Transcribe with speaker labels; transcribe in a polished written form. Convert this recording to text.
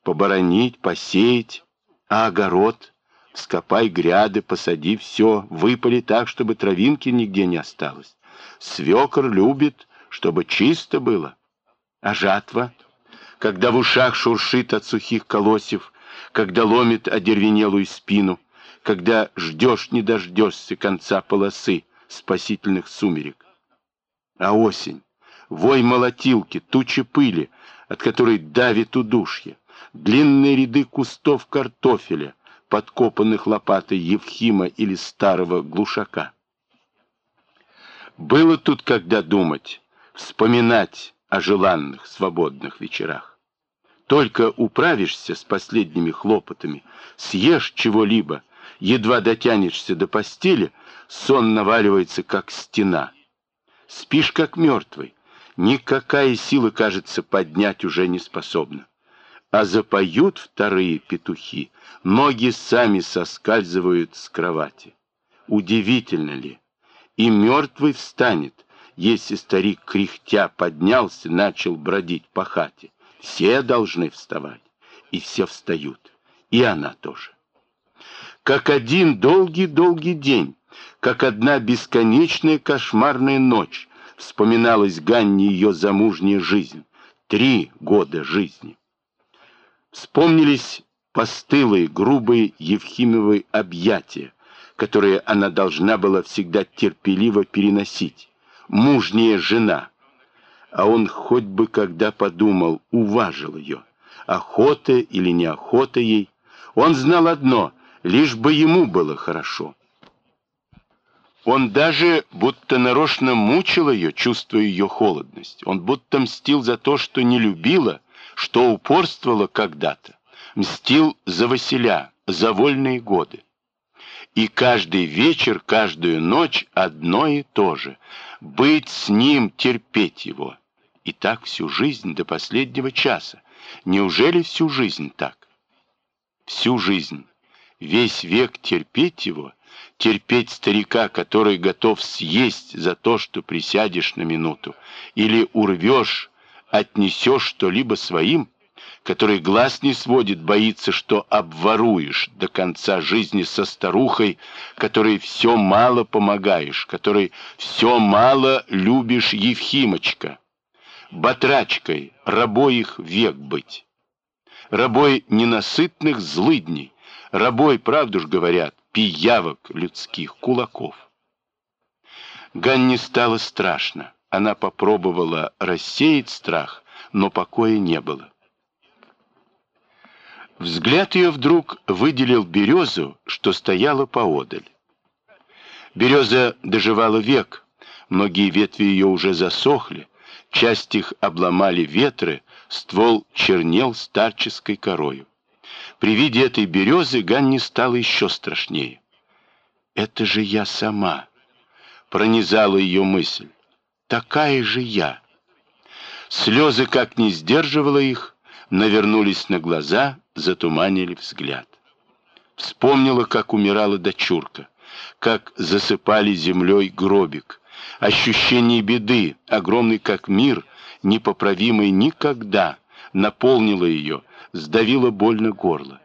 Speaker 1: поборонить, посеять, а огород? Вскопай гряды, посади все, выпали так, чтобы травинки нигде не осталось. Свекор любит, чтобы чисто было. А жатва? Когда в ушах шуршит от сухих колосьев, когда ломит одервенелую спину, когда ждешь не дождешься конца полосы спасительных сумерек. А осень? Вой молотилки, тучи пыли, от которой давит удушье, длинные ряды кустов картофеля, подкопанных лопатой Евхима или старого глушака. Было тут когда думать, вспоминать о желанных свободных вечерах. Только управишься с последними хлопотами, съешь чего-либо, едва дотянешься до постели, сон наваливается, как стена. Спишь, как мертвый, никакая сила, кажется, поднять уже не способна. А запоют вторые петухи, ноги сами соскальзывают с кровати. Удивительно ли? И мертвый встанет, если старик кряхтя поднялся, начал бродить по хате. Все должны вставать, и все встают, и она тоже. Как один долгий-долгий день, как одна бесконечная кошмарная ночь, вспоминалась Ганне ее замужняя жизнь, 3 года жизни. Вспомнились постылые, грубые Евхимовы объятия, которые она должна была всегда терпеливо переносить. Мужняя жена. А он хоть бы когда подумал, уважил ее. Охота или неохота ей. Он знал одно, лишь бы ему было хорошо. Он даже будто нарочно мучил ее, чувствуя ее холодность. Он будто мстил за то, что не любила, что упорствовала когда-то. Мстил за Василя, за вольные годы. И каждый вечер, каждую ночь одно и то же. Быть с ним, терпеть его. И так всю жизнь до последнего часа. Неужели всю жизнь так? Всю жизнь, весь век терпеть его, терпеть старика, который готов съесть за то, что присядешь на минуту, или урвешь, отнесешь что-либо своим, который глаз не сводит, боится, что обворуешь до конца жизни со старухой, которой все мало помогаешь, которой все мало любишь, Евхимочка. Батрачкой, рабой их век быть. Рабой ненасытных злыдней, рабой, правду ж говорят, пиявок людских, кулаков. Ганне стало страшно. Она попробовала рассеять страх, но покоя не было. Взгляд ее вдруг выделил березу, что стояла поодаль. Береза доживала век, многие ветви ее уже засохли, часть их обломали ветры, ствол чернел старческой корою. При виде этой березы Ганне стало еще страшнее. «Это же я сама!» — пронизала ее мысль. «Такая же я!» Слезы, как не сдерживала их, навернулись на глаза, затуманили взгляд. Вспомнила, как умирала дочурка, как засыпали землей гробик. Ощущение беды, огромный как мир, непоправимый никогда, наполнило ее, сдавило больно горло.